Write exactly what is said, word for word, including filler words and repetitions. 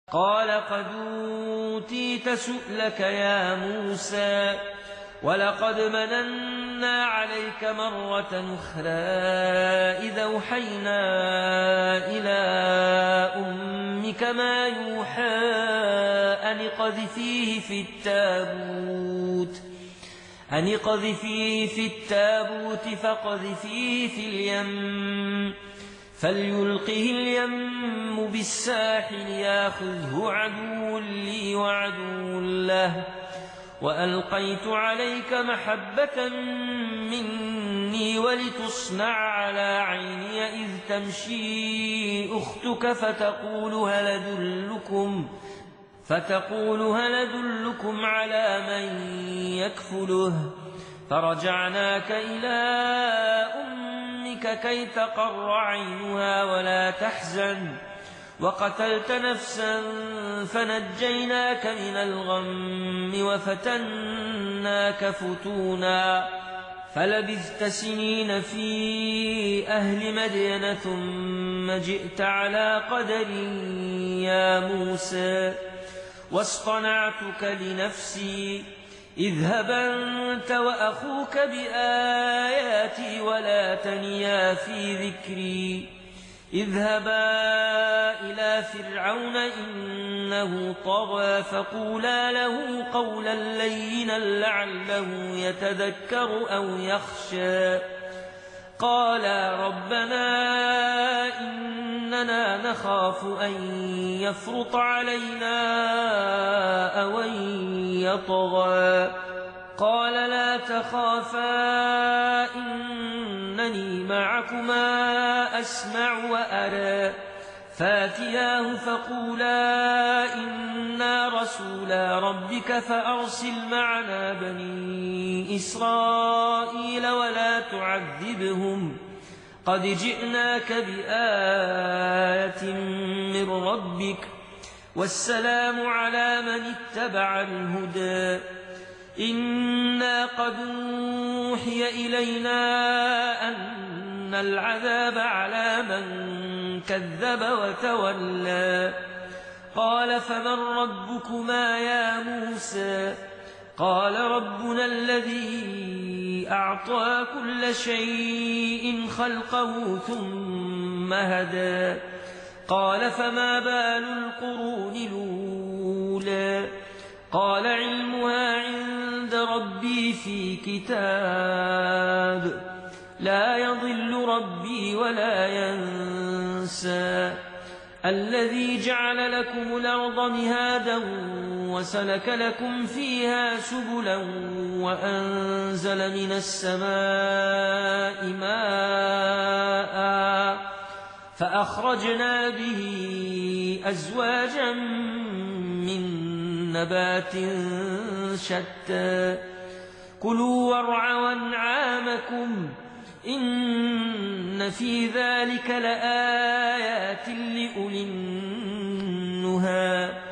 قال قد أوتيت سؤلك يا موسى ولقد مننا عليك مرة أخرى إذا أوحينا إلى أمك ما يوحى أن اقذفيه في التابوت أن اقذفيه في التابوت فاقذفيه في اليم فليلقه اليم بالساحل ياخذه عدو لي وعدو له وألقيت عليك محبة مني ولتصنع على عيني إذ تمشي أختك فتقول هل أدلكم فتقول هل أدلكم على من يكفله فرجعناك إلى أمك كي تقر عينها ولا تحزن وقتلت نفسا فنجيناك من الغم وفتناك فتونا فلبثت سنين في أهل مدين ثم جئت على قدر يا موسى واصطنعتك لنفسي اذهب أنت وأخوك بآياتي ولا تنيا في ذكري اذهبا إلى فرعون إنه طغى فقولا له قولا لينا لعله يتذكر أو يخشى قالا ربنا إننا نخاف أن يفرط علينا أو أن يطغى قال لا تخافا إنني معكما أسمع وأرى فاتياه فقولا إنا رسولا ربك فأرسل معنا بني إسرائيل ولا تعذبهم قد جئناك بآية من ربك والسلام على من اتبع الهدى إنا قد أوحي إلينا أن العذاب على من كذب وتولى قال فمن ربكما يا موسى قال ربنا الذي أعطى كل شيء خلقه ثم هدى قال فما بال القرون الأولى قال علمها عند ربي في كتاب لا يضل ربي ولا ينسى الذي جعل لكم الأرض مهادا وسلك لكم فيها سبلا وأنزل من السماء ماء فأخرجنا به أزواجا من نبات شتى كلوا وارعوا أنعامكم إن في ذلك لآيات لأولي النهى